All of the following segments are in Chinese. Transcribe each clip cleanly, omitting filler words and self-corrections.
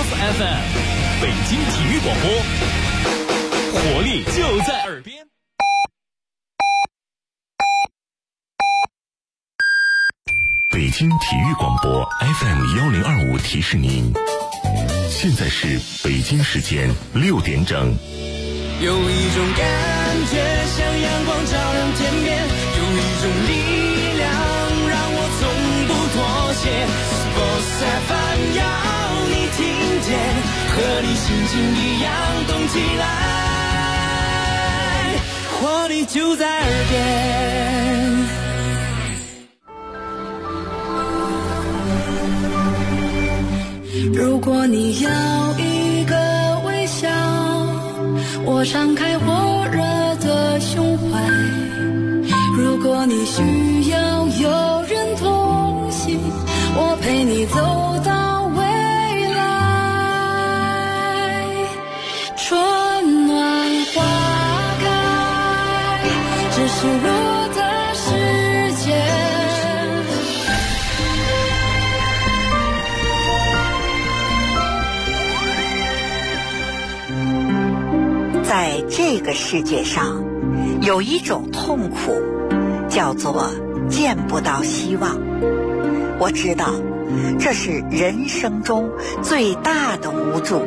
FM， 北京体育广播，活力就在耳边。 北京体育广播 FM1025提示您，现在是北京时间6点整。 有一种感觉像阳光照亮天边，有一种力量让我从不妥协。Sports FM 要你听见，和你心情一样动起来，活力就在耳边。 如果你要一个微笑，我敞开火热的胸怀。如果你需要有人同行，我陪你走到未来。春暖花开，这是我的世界。 在这个世界上，有一种痛苦，叫做见不到希望。我知道，这是人生中最大的无助。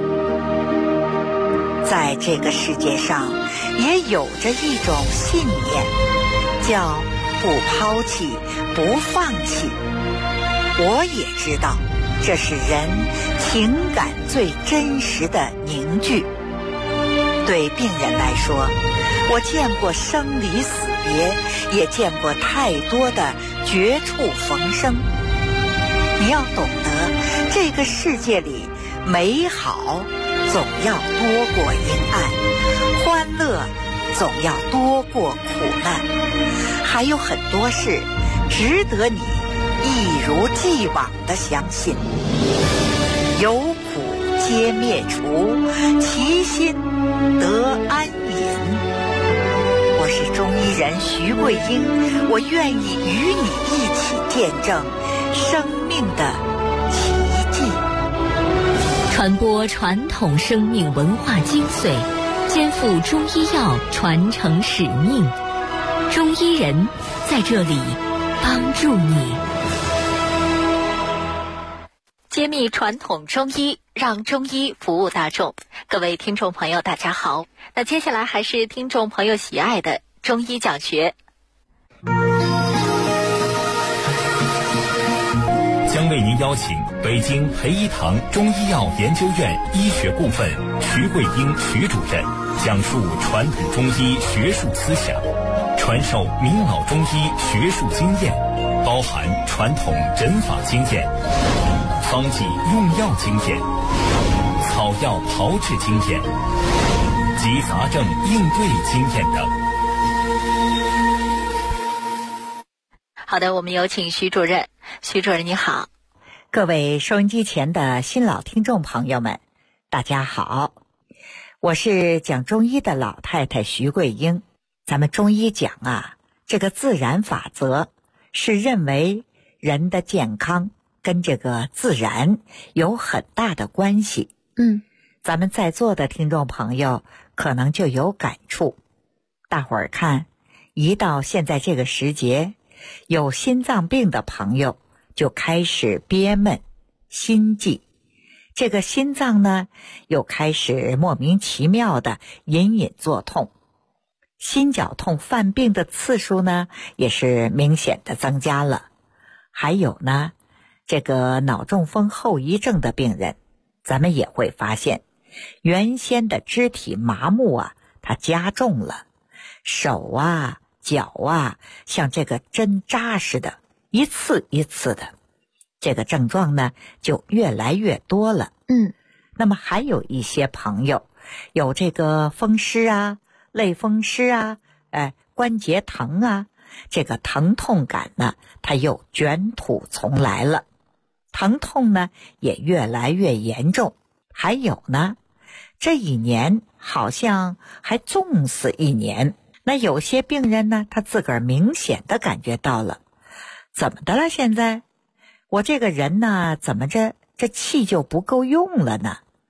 在这个世界上，也有着一种信念，叫不抛弃，不放弃。我也知道，这是人情感最真实的凝聚。对病人来说，我见过生离死别，也见过太多的绝处逢生。你要懂得，这个世界里美好总要多过阴暗，欢乐总要多过苦难，还有很多事值得你一如既往地相信。有苦皆灭除，其心得安隐。我是中医人徐桂英，我愿意与你一起见证生命的奇迹， 传播传统生命文化精髓，肩负中医药传承使命。中医人在这里帮助你，揭秘传统中医，让中医服务大众。各位听众朋友大家好，那接下来还是听众朋友喜爱的中医讲学。 将为您邀请北京培一堂中医药研究院医学部分徐桂英徐主任讲述传统中医学术思想，传授名老中医学术经验，包含传统诊法经验、方剂用药经验、草药炮制经验及杂症应对经验等。 好的，我们有请徐主任。徐主任你好。 各位收音机前的新老听众朋友们，大家好，我是讲中医的老太太徐桂英。咱们中医讲啊，这个自然法则是认为人的健康跟这个自然有很大的关系。咱们在座的听众朋友可能就有感触。大伙儿看，一到现在这个时节，有心脏病的朋友就开始憋闷、心悸，这个心脏呢又开始莫名其妙的隐隐作痛，心绞痛犯病的次数呢也是明显的增加了。还有呢，这个脑中风后遗症的病人，咱们也会发现原先的肢体麻木啊，它加重了，手啊脚啊像这个针扎似的，一次一次的，这个症状呢就越来越多了。那么还有一些朋友有这个风湿啊、类风湿啊、关节疼啊，这个疼痛感呢它又卷土重来了，疼痛呢也越来越严重。还有呢，这一年好像还重死一年。那有些病人呢，他自个儿明显的感觉到了，怎么的了现在？我这个人呢，怎么这气就不够用了呢？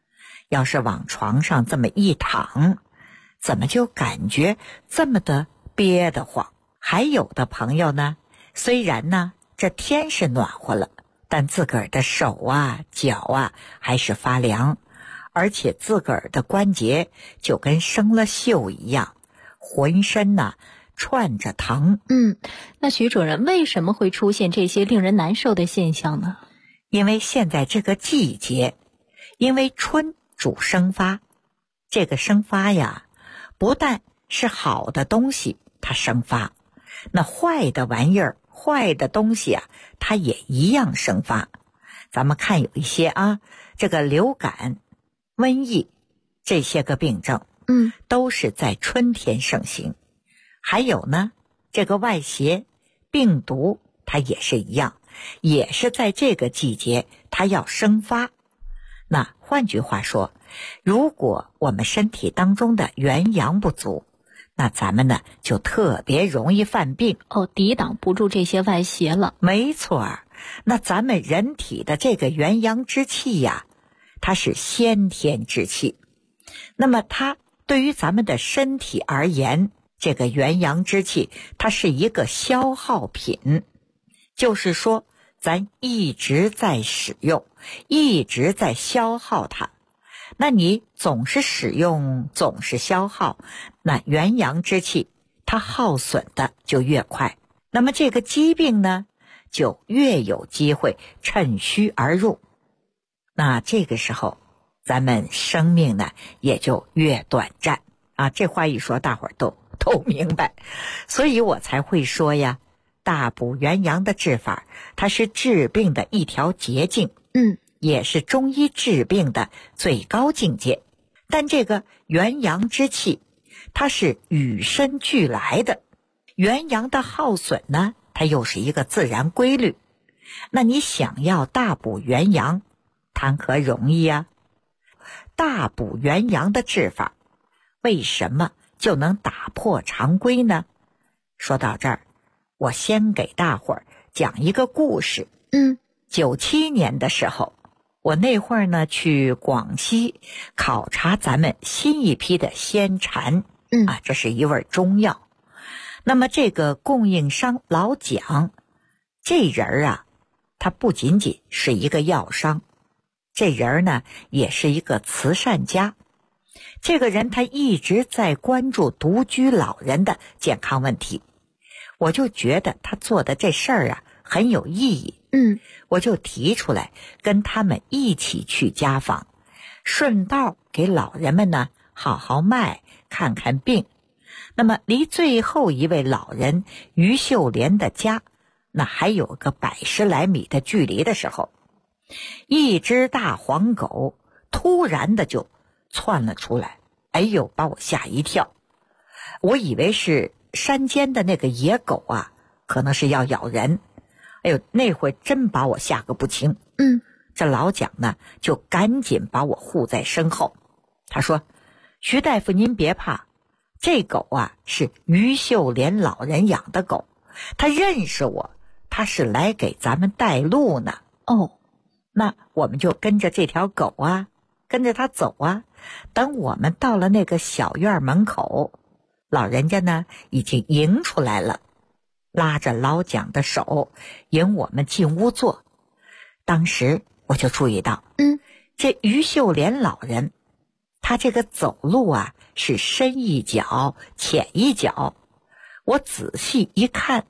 要是往床上这么一躺，怎么就感觉这么的憋得慌？还有的朋友呢，虽然呢这天是暖和了，但自个儿的手啊脚啊还是发凉，而且自个儿的关节就跟生了锈一样，浑身呢串着疼。 那徐主任，为什么会出现这些令人难受的现象呢？ 因为现在这个季节，因为春主生发，这个生发呀，不但是好的东西它生发，那坏的玩意儿、坏的东西啊，它也一样生发。咱们看有一些啊，这个流感、瘟疫这些个病症，都是在春天盛行。还有呢，这个外邪、病毒，它也是一样，也是在这个季节它要生发。那换句话说，如果我们身体当中的元阳不足，那咱们呢就特别容易犯病， 抵挡不住这些外邪了。 没错，那咱们人体的这个元阳之气呀，它是先天之气，那么它对于咱们的身体而言，这个元阳之气它是一个消耗品，就是说咱一直在使用，一直在消耗它。那你总是使用，总是消耗，那元阳之气它耗损的就越快，那么这个疾病呢就越有机会趁虚而入。那这个时候咱们生命呢也就越短暂啊。这话一说大伙儿都明白，所以我才会说呀，大补元阳的治法它是治病的一条捷径，也是中医治病的最高境界。但这个元阳之气它是与生俱来的，元阳的耗损呢它又是一个自然规律。那你想要大补元阳，谈何容易啊？大补元阳的治法为什么就能打破常规呢？说到这儿，我先给大伙儿讲一个故事。97年的时候，我那会儿呢去广西考察咱们新一批的仙蝉，这是一味中药。那么这个供应商老蒋，这人啊，他不仅仅是一个药商，这人呢也是一个慈善家。这个人他一直在关注独居老人的健康问题，我就觉得他做的这事儿啊很有意义。我就提出来跟他们一起去家访，顺道给老人们呢好好脉，看看病。那么离最后一位老人于秀莲的家那还有个110来米的距离的时候，一只大黄狗突然的就窜了出来，把我吓一跳。我以为是山间的那个野狗啊，可能是要咬人。那会真把我吓个不轻。这老蒋呢就赶紧把我护在身后，他说：徐大夫您别怕，这狗啊是于秀莲老人养的狗，他认识我，他是来给咱们带路呢。那我们就跟着这条狗啊，跟着他走啊。等我们到了那个小院门口，老人家呢已经迎出来了，拉着老蒋的手引我们进屋坐。当时我就注意到，这于秀莲老人他这个走路啊是深一脚浅一脚。我仔细一看，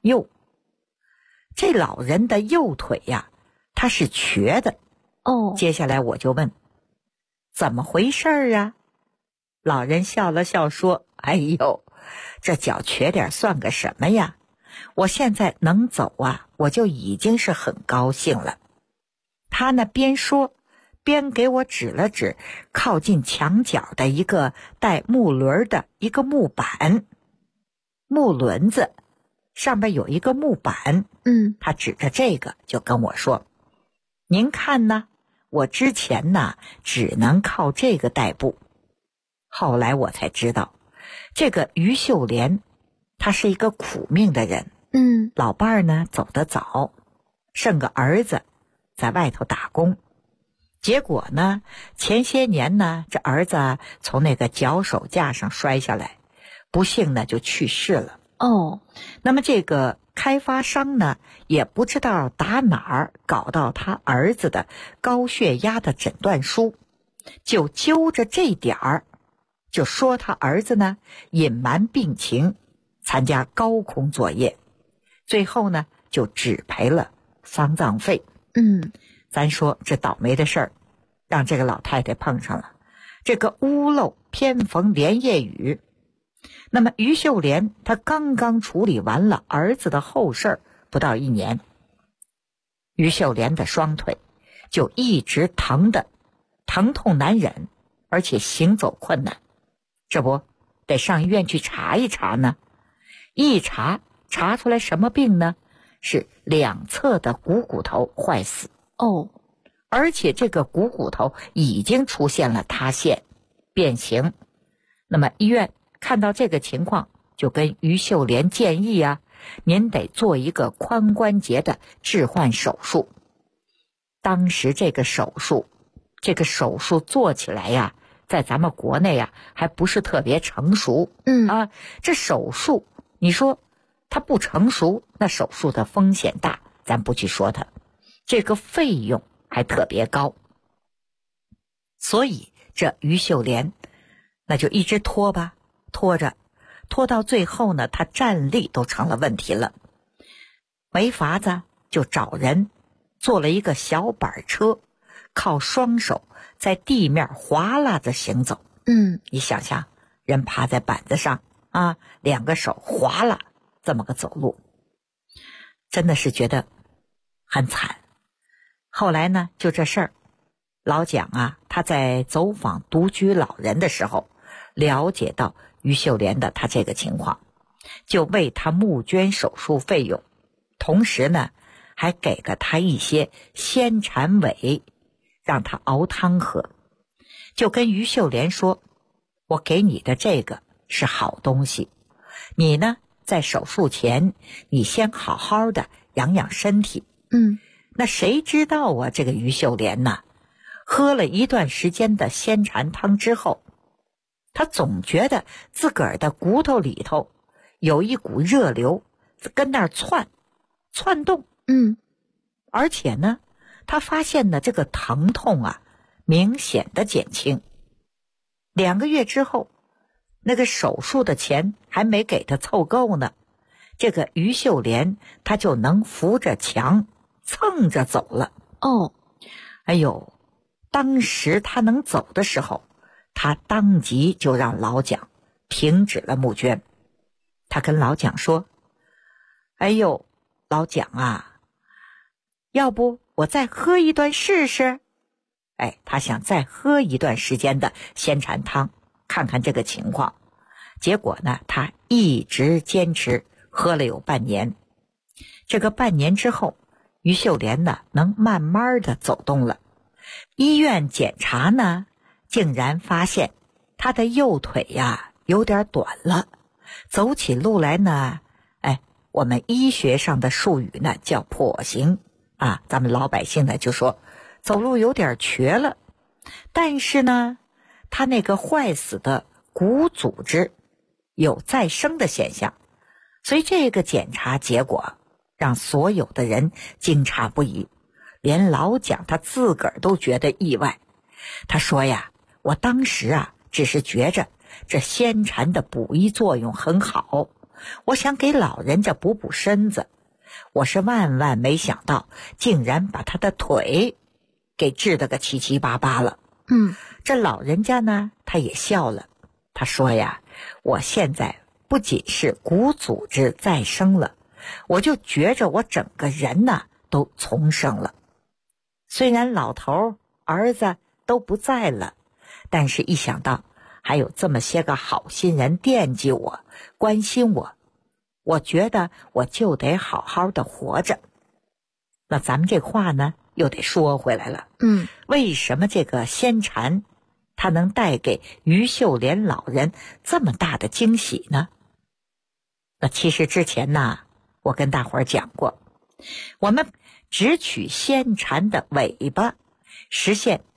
这老人的右腿呀他是瘸的。接下来我就问怎么回事啊？老人笑了笑说：这脚瘸点算个什么呀，我现在能走啊，我就已经是很高兴了。他呢边说边给我指了指靠近墙角的一个带木轮的一个木板，木轮子上面有一个木板。他指着这个就跟我说：您看呢，我之前呢只能靠这个代步。后来我才知道，这个于秀莲他是一个苦命的人。老伴儿呢走得早，剩个儿子在外头打工。 结果呢，前些年呢，这儿子从那个脚手架上摔下来，不幸呢就去世了。 哦， 那么这个开发商呢，也不知道打哪儿搞到他儿子的高血压的诊断书，就揪着这点儿，就说他儿子呢隐瞒病情，参加高空作业，最后呢就只赔了丧葬费。咱说这倒霉的事儿让这个老太太碰上了，这个屋漏偏逢连夜雨。那么于秀莲她刚刚处理完了儿子的后事儿，不到1年，于秀莲的双腿就一直疼痛难忍，而且行走困难，这不得上医院去查一查呢。一查出来什么病呢？是两侧的股骨头坏死。 哦， 而且这个股骨头已经出现了塌陷变形。那么医院看到这个情况，就跟于秀莲建议啊，您得做一个髋关节的置换手术。当时这个手术做起来呀，在咱们国内啊还不是特别成熟。这手术你说它不成熟，那手术的风险大，咱不去说它，这个费用还特别高。所以这于秀莲那就一直拖到最后呢，他站立都成了问题了，没法子就找人做了一个小板车，靠双手在地面哗啦着行走。你想想，人趴在板子上啊，两个手哗啦这么个走路，真的是觉得很惨。后来呢，就这事儿，老蒋啊，他在走访独居老人的时候，了解到于秀莲的他这个情况，就为他募捐手术费用，同时呢，还给了他一些鲜蚕苇，让他熬汤喝。就跟于秀莲说，我给你的这个是好东西，你呢，在手术前，你先好好的养养身体。那谁知道啊，这个于秀莲呢，喝了一段时间的鲜蚕汤之后，他总觉得自个儿的骨头里头有一股热流跟那儿窜动。而且呢，他发现呢，这个疼痛啊明显的减轻。2个月之后，那个手术的钱还没给他凑够呢，这个于秀莲他就能扶着墙蹭着走了。哎呦，当时他能走的时候，他当即就让老蒋停止了募捐。他跟老蒋说，哎呦，老蒋啊，要不我再喝一段试试？他想再喝一段时间的鲜蚕汤，看看这个情况。结果呢，他一直坚持喝了有半年。这个半年之后，于秀莲呢能慢慢的走动了。医院检查呢，竟然发现他的右腿呀有点短了，走起路来呢，我们医学上的术语呢叫跛行啊，咱们老百姓呢就说走路有点瘸了。但是呢，他那个坏死的骨组织有再生的现象，所以这个检查结果让所有的人惊诧不已，连老蒋他自个儿都觉得意外。他说呀，我当时啊只是觉着这鲜蚕的补益作用很好，我想给老人家补补身子，我是万万没想到竟然把他的腿给治得个七七八八了。这老人家呢他也笑了，他说呀，我现在不仅是骨组织再生了，我就觉着我整个人呢都重生了。虽然老头儿子都不在了，但是一想到还有这么些个好心人惦记我关心我，我觉得我就得好好的活着。那咱们这话呢又得说回来了，为什么这个鲜蚕它能带给于秀莲老人这么大的惊喜呢？那其实之前呢，我跟大伙儿讲过，我们只取鲜蚕的尾巴，实现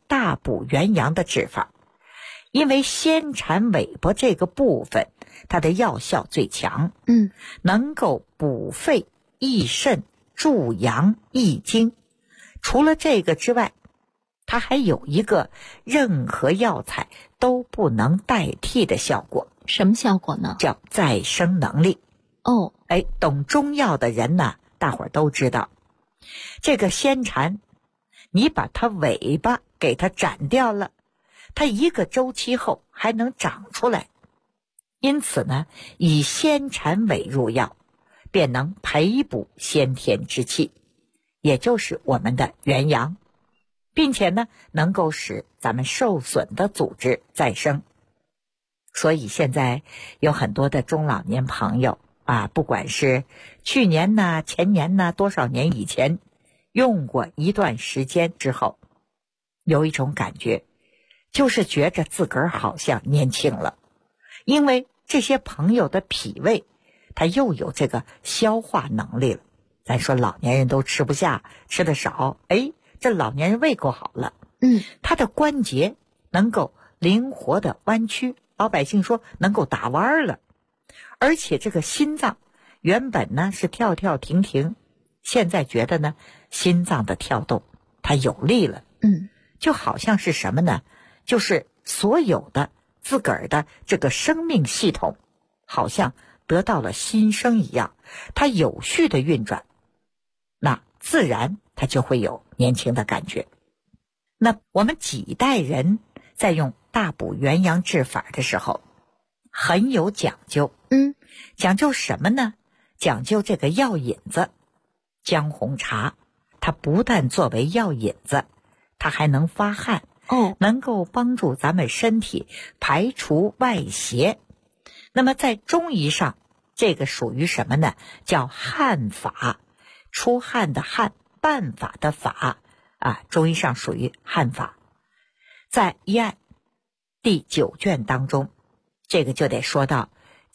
大补元阳的治法，因为先产尾巴这个部分它的药效最强，能够补肺益肾助阳益精。除了这个之外，它还有一个任何药材都不能代替的效果。 什么效果呢？ 叫再生能力。懂中药的人呢，大伙儿都知道，这个仙蝉，你把它尾巴给它斩掉了，它1个周期后还能长出来。因此呢，以仙蝉尾入药，便能培补先天之气，也就是我们的元阳，并且呢，能够使咱们受损的组织再生。所以现在有很多的中老年朋友啊，不管是去年呢、前年呢、多少年以前用过一段时间之后，有一种感觉，就是觉着自个儿好像年轻了。因为这些朋友的脾胃他又有这个消化能力了。咱说老年人都吃不下，吃得少，这老年人胃口好了，他的关节能够灵活的弯曲，老百姓说能够打弯了。而且这个心脏原本呢是跳跳停停，现在觉得呢心脏的跳动它有力了，就好像是什么呢，就是所有的自个儿的这个生命系统好像得到了新生一样，它有序的运转，那自然它就会有年轻的感觉。那我们几代人在用大补元阳治法的时候很有讲究，讲究什么呢？讲究这个药引子。姜红茶它不但作为药引子，它还能发汗，能够帮助咱们身体排除外邪。那么在中医上，这个属于什么呢？叫汗法，出汗的汗，办法的法中医上属于汗法。在医案第9卷当中，这个就得说到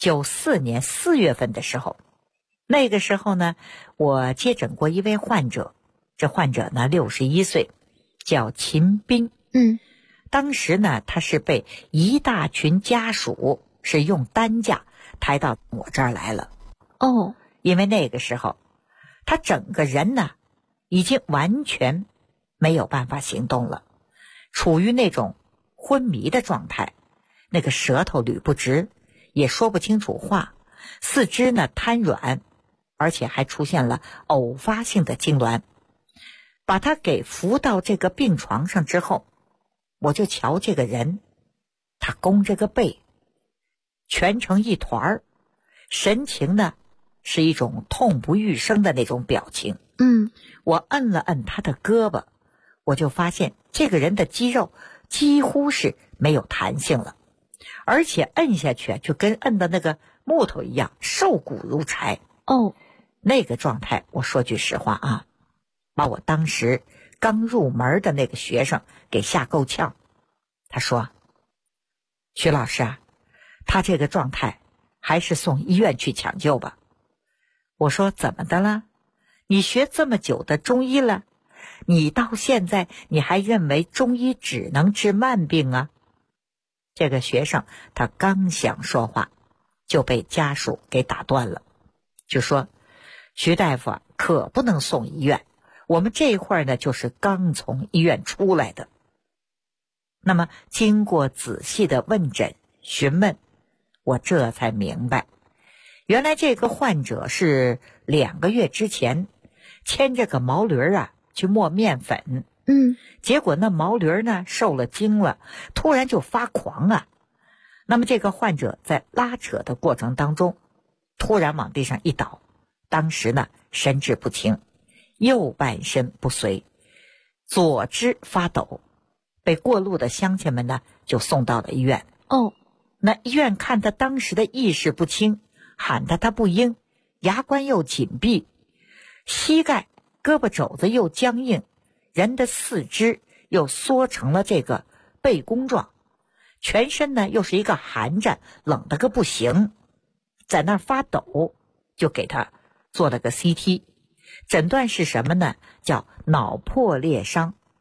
94年4月份的时候，那个时候呢，我接诊过一位患者，这患者呢61岁，叫秦斌。当时呢，他是被一大群家属是用担架抬到我这儿来了。因为那个时候他整个人呢已经完全没有办法行动了，处于那种昏迷的状态，那个舌头捋不直，也说不清楚话，四肢呢瘫软，而且还出现了偶发性的痉挛。把他给扶到这个病床上之后，我就瞧这个人，他弓着个背，蜷成一团儿，神情呢是一种痛不欲生的那种表情。我摁了摁他的胳膊，我就发现这个人的肌肉几乎是没有弹性了，而且摁下去就跟摁的那个木头一样，瘦骨如柴。那个状态，我说句实话啊，把我当时刚入门的那个学生给吓够呛。他说：“徐老师啊，他这个状态还是送医院去抢救吧。”我说：“怎么的了？你学这么久的中医了，你到现在你还认为中医只能治慢病啊？”这个学生他刚想说话，就被家属给打断了，就说：“徐大夫啊，可不能送医院，我们这会儿呢就是刚从医院出来的。”那么经过仔细的问诊询问，我这才明白，原来这个患者是2个月之前牵着个毛驴去磨面粉，结果那毛驴呢受了惊了，突然就发狂啊。那么这个患者在拉扯的过程当中，突然往地上一倒，当时呢神志不清，右半身不遂，左肢发抖，被过路的乡亲们呢就送到了医院。那医院看他当时的意识不清，喊他不应，牙关又紧闭，膝盖胳膊肘子又僵硬，人的四肢又缩成了这个背弓状，全身呢又是一个寒战，冷得个不行，在那儿发抖，就给他做了个 CT， 诊断是什么呢？叫脑破裂伤伴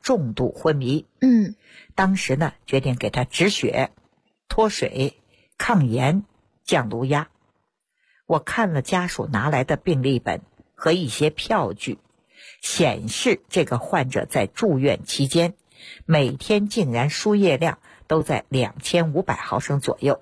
重度昏迷。当时呢决定给他止血、脱水、抗炎、降颅压。我看了家属拿来的病历本和一些票据，显示这个患者在住院期间每天竟然输液量都在2500毫升左右。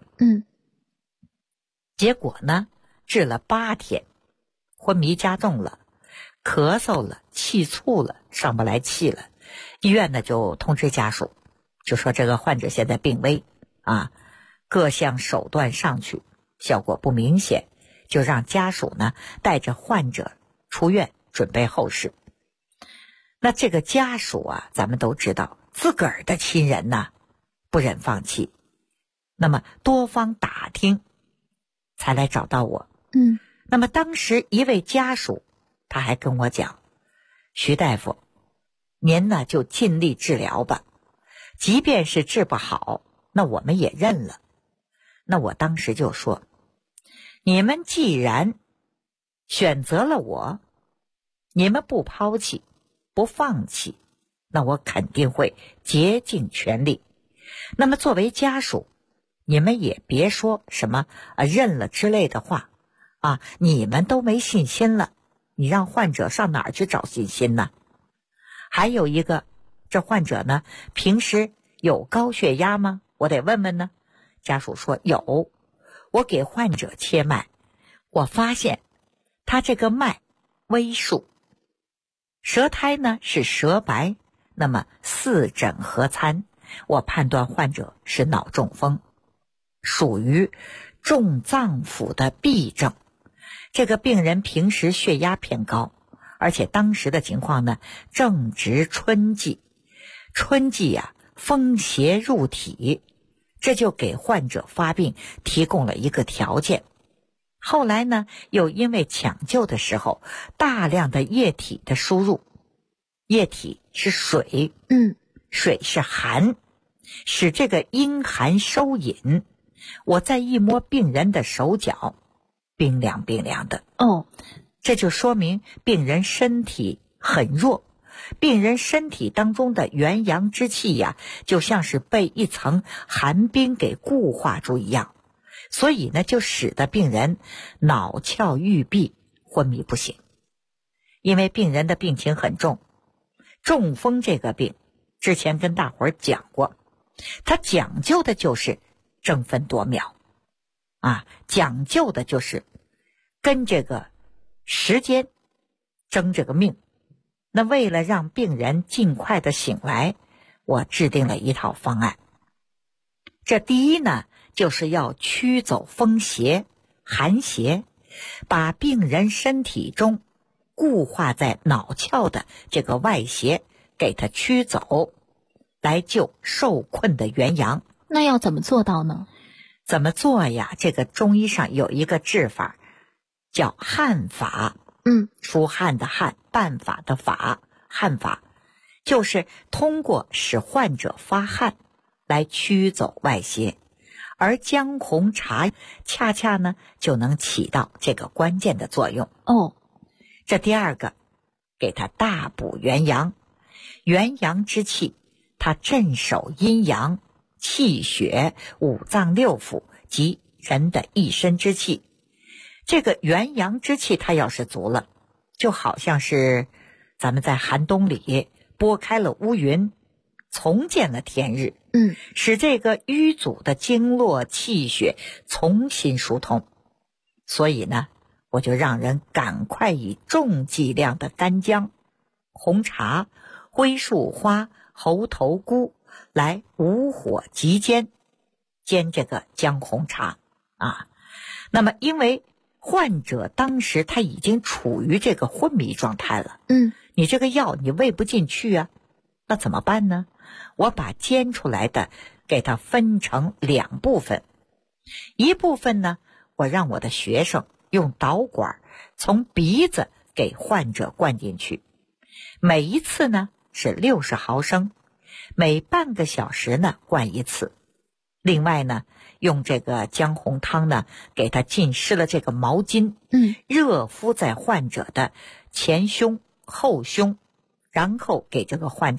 结果呢治了8天，昏迷加重了，咳嗽了，气促了，上不来气了。医院呢就通知家属，就说这个患者现在病危各项手段上去效果不明显，就让家属呢带着患者出院准备后事。那这个家属咱们都知道自个儿的亲人呢不忍放弃，那么多方打听才来找到我。那么当时一位家属他还跟我讲，徐大夫，您呢就尽力治疗吧，即便是治不好，那我们也认了。那我当时就说，你们既然选择了我，你们不抛弃不放弃，那我肯定会竭尽全力。那么作为家属，你们也别说什么认了之类的话你们都没信心了，你让患者上哪儿去找信心呢？还有一个，这患者呢平时有高血压吗？我得问问呢。家属说有，我给患者切脉，我发现他这个脉微数，舌苔呢是舌白，那么四诊合参，我判断患者是脑中风，属于重脏腑的痹症。这个病人平时血压偏高，而且当时的情况呢正值春季，春季风邪入体，这就给患者发病提供了一个条件。后来呢又因为抢救的时候大量的液体的输入，液体是水，水是寒，使这个阴寒收引。我再一摸病人的手脚，冰凉冰凉的。这就说明病人身体很弱，病人身体当中的元阳之气就像是被一层寒冰给固化住一样，所以呢就使得病人脑窍郁闭，昏迷不醒。因为病人的病情很重，中风这个病之前跟大伙儿讲过，它讲究的就是争分夺秒讲究的就是跟这个时间争这个命。那为了让病人尽快的醒来，我制定了一套方案。这第一呢就是要驱走风邪寒邪，把病人身体中固化在脑窍的这个外邪给它驱走，来救受困的元阳。 那要怎么做到呢？ 怎么做呀？这个中医上有一个治法叫汗法，出汗的汗，办法的法，汗法就是通过使患者发汗来驱走外邪，而姜红茶恰恰呢就能起到这个关键的作用。这第二个，给他大补元阳，元阳之气它镇守阴阳，气血五脏六腑及人的一身之气。这个元阳之气它要是足了，就好像是咱们在寒冬里拨开了乌云，重见了天日，使这个淤阻的经络气血重新疏通。所以呢我就让人赶快以重剂量的干姜、红茶、灰树花、猴头菇来无火急煎这个姜红茶那么因为患者当时他已经处于这个昏迷状态了，你这个药你喂不进去那怎么办呢？我把煎出来的给它分成2部分，一部分呢我让我的学生用导管从鼻子给患者灌进去，每一次呢是60毫升，每半个小时呢灌一次。另外呢用这个姜红汤呢给它浸湿了这个毛巾，热敷在患者的前胸后胸，然后给这个患者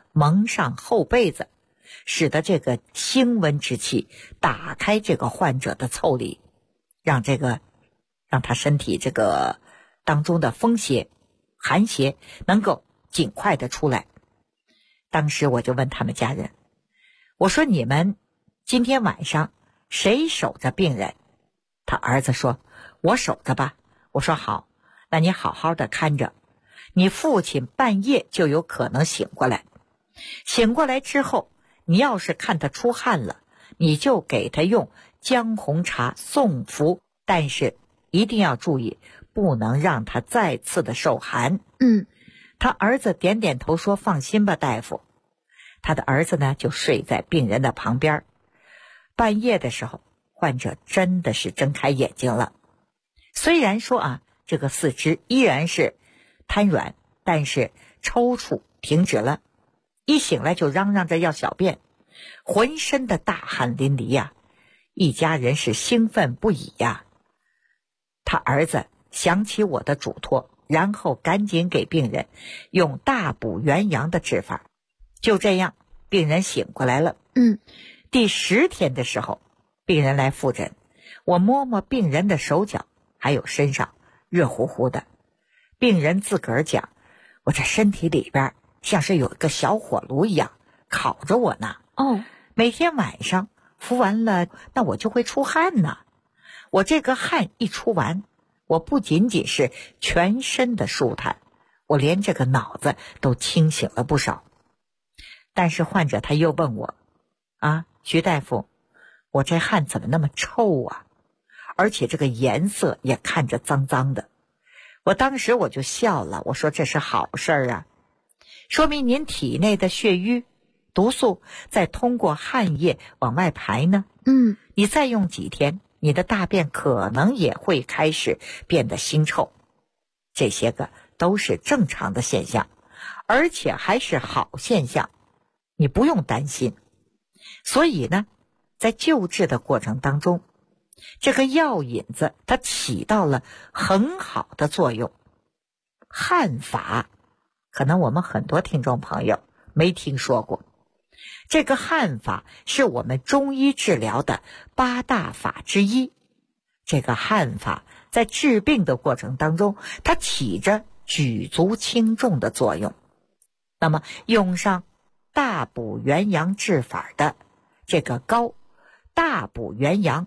蒙上厚被子，使得这个腥温之气打开这个患者的腠理，让他身体这个当中的风邪、寒邪能够尽快的出来。当时我就问他们家人，我说你们今天晚上谁守着病人？他儿子说，我守着吧。我说好，那你好好的看着，你父亲半夜就有可能醒过来，醒过来之后，你要是看他出汗了，你就给他用姜红茶送服，但是一定要注意，不能让他再次的受寒。他儿子点点头说，放心吧大夫。他的儿子呢就睡在病人的旁边。半夜的时候，患者真的是睁开眼睛了，虽然说这个四肢依然是瘫软，但是抽搐停止了，一醒来就嚷嚷着要小便，浑身的大汗淋漓呀，一家人是兴奋不已呀。他儿子想起我的嘱托，然后赶紧给病人用大补元阳的治法，就这样病人醒过来了。第10天的时候，病人来复诊，我摸摸病人的手脚还有身上热乎乎的，病人自个儿讲，我这身体里边像是有一个小火炉一样烤着我呢。每天晚上服完了，那我就会出汗呢。我这个汗一出完，我不仅仅是全身的舒坦，我连这个脑子都清醒了不少。但是患者他又问我，徐大夫，我这汗怎么那么臭啊？而且这个颜色也看着脏脏的。我当时我就笑了，我说这是好事啊，说明您体内的血瘀毒素在通过汗液往外排呢。你再用几天，你的大便可能也会开始变得腥臭，这些个都是正常的现象，而且还是好现象，你不用担心。所以呢，在救治的过程当中，这个药引子它起到了很好的作用。汗法可能我们很多听众朋友没听说过，这个汗法是我们中医治疗的8大法之一。这个汗法在治病的过程当中，它起着举足轻重的作用。那么用上大补元阳治法的这个膏，大补元阳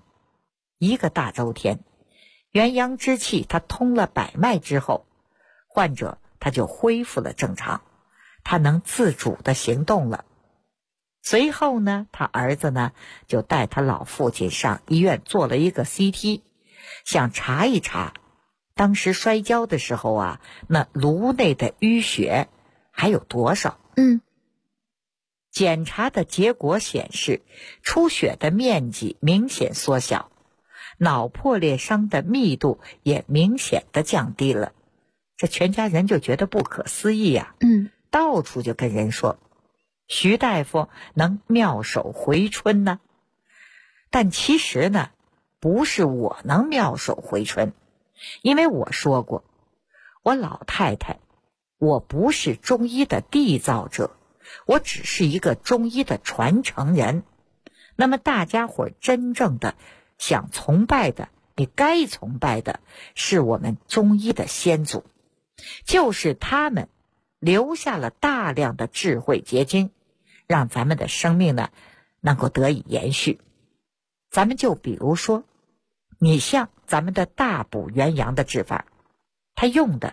1个大周天，元阳之气它通了百脉之后，患者他就恢复了正常，他能自主的行动了。随后呢，他儿子呢就带他老父亲上医院做了一个 CT， 想查一查当时摔跤的时候那颅内的淤血还有多少。检查的结果显示，出血的面积明显缩小，脑破裂伤的密度也明显的降低了。这全家人就觉得不可思议啊。到处就跟人说，徐大夫能妙手回春呢。但其实呢，不是我能妙手回春，因为我说过，我老太太，我不是中医的缔造者，我只是一个中医的传承人。那么大家伙真正的想崇拜的，你该崇拜的是我们中医的先祖，就是他们留下了大量的智慧结晶，让咱们的生命呢能够得以延续。咱们就比如说，你像咱们的大补元阳的治法，它用的